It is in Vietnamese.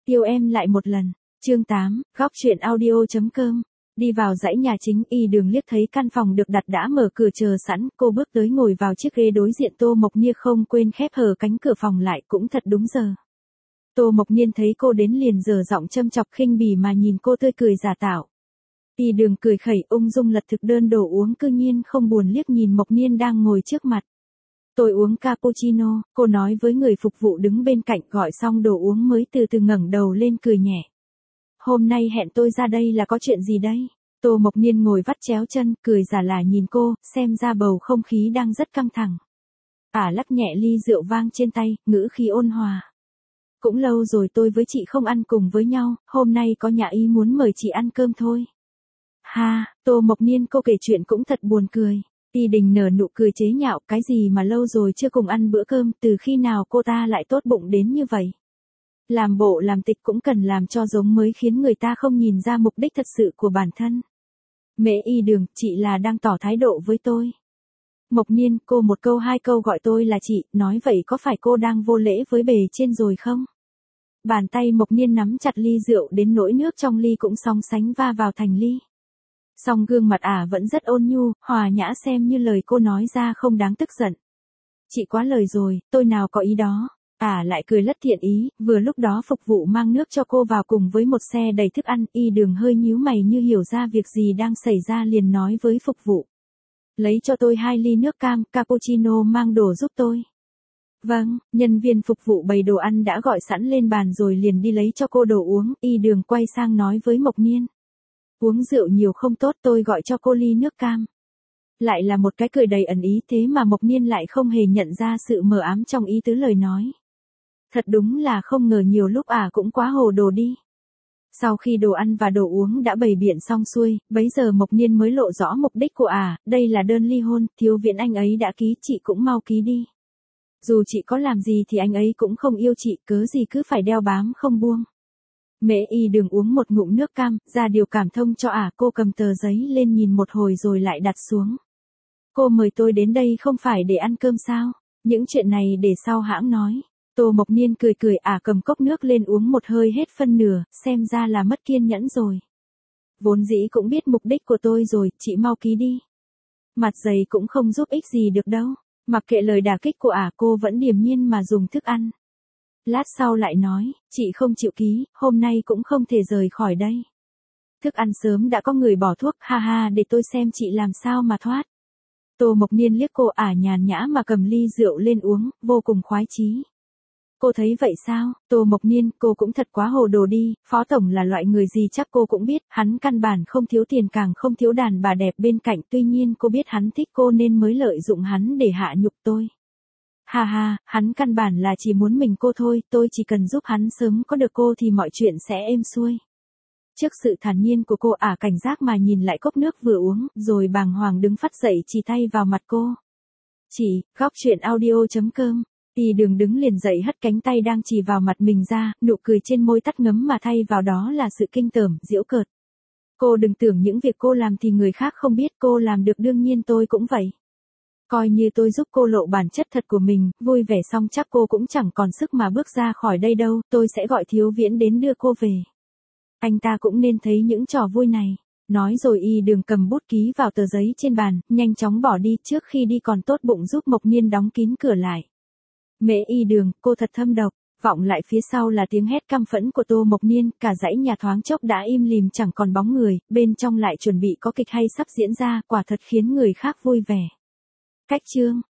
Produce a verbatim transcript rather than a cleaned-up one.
Yêu em lại một lần. Chương tám, góc truyện audio.com. Đi vào dãy nhà chính, Y Đường liếc thấy căn phòng được đặt đã mở cửa chờ sẵn, cô bước tới ngồi vào chiếc ghế đối diện Tô Mộc Niên, không quên khép hờ cánh cửa phòng lại, cũng thật đúng giờ. Tô Mộc Niên thấy cô đến liền giở giọng châm chọc khinh bỉ mà nhìn cô, tươi cười giả tạo. Y Đường cười khẩy ung dung lật thực đơn đồ uống, cư nhiên không buồn liếc nhìn Mộc Niên đang ngồi trước mặt. Tôi uống cappuccino, cô nói với người phục vụ đứng bên cạnh, gọi xong đồ uống mới từ từ ngẩng đầu lên cười nhẹ. Hôm nay hẹn tôi ra đây là có chuyện gì đây? Tô Mộc Niên ngồi vắt chéo chân, cười giả lả nhìn cô, xem ra bầu không khí đang rất căng thẳng. Ả à, lắc nhẹ ly rượu vang trên tay, ngữ khí ôn hòa. Cũng lâu rồi tôi với chị không ăn cùng với nhau, hôm nay có nhà ý muốn mời chị ăn cơm thôi. Ha, Tô Mộc Niên cô kể chuyện cũng thật buồn cười. Y Đình nở nụ cười chế nhạo, cái gì mà lâu rồi chưa cùng ăn bữa cơm, từ khi nào cô ta lại tốt bụng đến như vậy? Làm bộ làm tịch cũng cần làm cho giống mới khiến người ta không nhìn ra mục đích thật sự của bản thân. Mẹ Y Đường, chị là đang tỏ thái độ với tôi. Mộc Niên, cô một câu hai câu gọi tôi là chị, nói vậy có phải cô đang vô lễ với bề trên rồi không? Bàn tay Mộc Niên nắm chặt ly rượu đến nỗi nước trong ly cũng sóng sánh va vào thành ly. Song gương mặt Ả vẫn rất ôn nhu, hòa nhã, xem như lời cô nói ra không đáng tức giận. Chị quá lời rồi, tôi nào có ý đó. Ả lại cười lất thiện ý, vừa lúc đó phục vụ mang nước cho cô vào cùng với một xe đầy thức ăn, Y Đường hơi nhíu mày như hiểu ra việc gì đang xảy ra liền nói với phục vụ. Lấy cho tôi hai ly nước cam, cappuccino mang đồ giúp tôi. Vâng, nhân viên phục vụ bày đồ ăn đã gọi sẵn lên bàn rồi liền đi lấy cho cô đồ uống, Y Đường quay sang nói với Mộc Niên. Uống rượu nhiều không tốt, tôi gọi cho cô ly nước cam. Lại là một cái cười đầy ẩn ý, thế mà Mộc Niên lại không hề nhận ra sự mờ ám trong ý tứ lời nói. Thật đúng là không ngờ nhiều lúc Ả cũng quá hồ đồ đi. Sau khi đồ ăn và đồ uống đã bày biện xong xuôi, bấy giờ Mộc Niên mới lộ rõ mục đích của Ả, đây là đơn ly hôn, Thiếu Viễn anh ấy đã ký, chị cũng mau ký đi. Dù chị có làm gì thì anh ấy cũng không yêu chị, cớ gì cứ phải đeo bám không buông. Mẹ Y Đường uống một ngụm nước cam, ra điều cảm thông cho Ả, cô cầm tờ giấy lên nhìn một hồi rồi lại đặt xuống. Cô mời tôi đến đây không phải để ăn cơm sao? Những chuyện này để sau hãng nói. Tô Mộc Niên cười cười, Ả cầm cốc nước lên uống một hơi hết phân nửa, xem ra là mất kiên nhẫn rồi. Vốn dĩ cũng biết mục đích của tôi rồi, chị mau ký đi. Mặt dày cũng không giúp ích gì được đâu. Mặc kệ lời đả kích của Ả, cô vẫn điềm nhiên mà dùng thức ăn. Lát sau lại nói, chị không chịu ký, hôm nay cũng không thể rời khỏi đây. Thức ăn sớm đã có người bỏ thuốc, ha ha, để tôi xem chị làm sao mà thoát. Tô Mộc Niên liếc cô, Ả nhàn nhã mà cầm ly rượu lên uống, vô cùng khoái chí. Cô thấy vậy sao? Tô Mộc Niên, cô cũng thật quá hồ đồ đi, Phó Tổng là loại người gì chắc cô cũng biết, hắn căn bản không thiếu tiền càng không thiếu đàn bà đẹp bên cạnh, tuy nhiên cô biết hắn thích cô nên mới lợi dụng hắn để hạ nhục tôi. Ha ha, hắn căn bản là chỉ muốn mình cô thôi, tôi chỉ cần giúp hắn sớm có được cô thì mọi chuyện sẽ êm xuôi. Trước sự thản nhiên của cô, Ả cảnh giác mà nhìn lại cốc nước vừa uống, rồi bàng hoàng đứng phắt dậy chỉ tay vào mặt cô. Chị, góc truyện audio.com. Y Đường đứng liền dậy hất cánh tay đang chỉ vào mặt mình ra, nụ cười trên môi tắt ngấm mà thay vào đó là sự kinh tởm, giễu cợt. Cô đừng tưởng những việc cô làm thì người khác không biết, cô làm được đương nhiên tôi cũng vậy. Coi như tôi giúp cô lộ bản chất thật của mình, vui vẻ xong chắc cô cũng chẳng còn sức mà bước ra khỏi đây đâu, tôi sẽ gọi Thiếu Viễn đến đưa cô về. Anh ta cũng nên thấy những trò vui này. Nói rồi Y Đường cầm bút ký vào tờ giấy trên bàn, nhanh chóng bỏ đi, trước khi đi còn tốt bụng giúp Mộc Niên đóng kín cửa lại. Mẹ Y Đường, cô thật thâm độc. Vọng lại phía sau là tiếng hét căm phẫn của Tô Mộc Niên, cả dãy nhà thoáng chốc đã im lìm chẳng còn bóng người, bên trong lại chuẩn bị có kịch hay sắp diễn ra, quả thật khiến người khác vui vẻ. Cách chương